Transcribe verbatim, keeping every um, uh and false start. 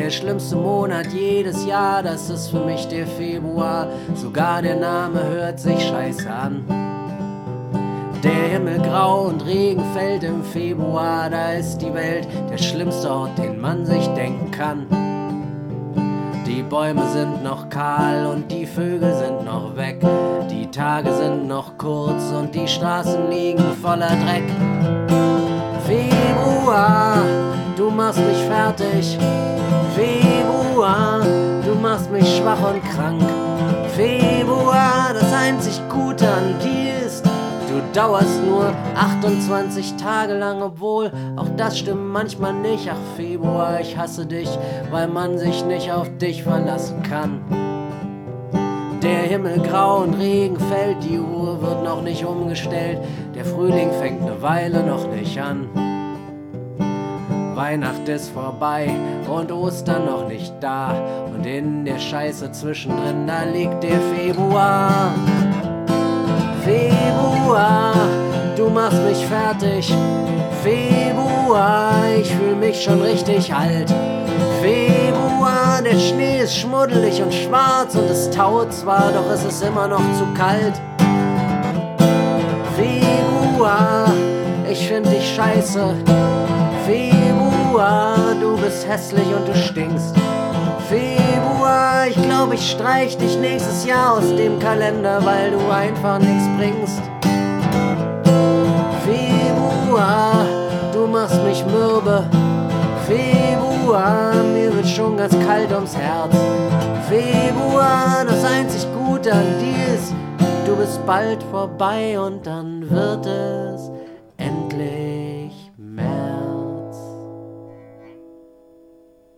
Der schlimmste Monat jedes Jahr, das ist für mich der Februar. Sogar der Name hört sich scheiße an. Der Himmel grau und Regen fällt im Februar. Da ist die Welt der schlimmste Ort, den man sich denken kann. Die Bäume sind noch kahl und die Vögel sind noch weg. Die Tage sind noch kurz und die Straßen liegen voller Dreck. Februar, du machst mich fertig. Februar, du machst mich schwach und krank. Februar, das einzig Gute an dir ist, du dauerst nur achtundzwanzig Tage lang, obwohl auch das stimmt manchmal nicht. Ach Februar, ich hasse dich, weil man sich nicht auf dich verlassen kann. Der Himmel grau und Regen fällt, die Uhr wird noch nicht umgestellt. Der Frühling fängt eine Weile noch nicht an. Weihnacht ist vorbei und Ostern noch nicht da. Und in der Scheiße zwischendrin, da liegt der Februar. Februar, du machst mich fertig. Februar, ich fühl mich schon richtig alt. Februar, der Schnee ist schmuddelig und schwarz und es taut zwar, doch es ist immer noch zu kalt. Februar, ich find dich scheiße. Februar, du bist hässlich und du stinkst. Februar, ich glaub, ich streich dich nächstes Jahr aus dem Kalender, weil du einfach nichts bringst. Februar, du machst mich mürbe. Februar, mir wird schon ganz kalt ums Herz. Februar, das einzig Gute an dir ist, du bist bald vorbei und dann wird es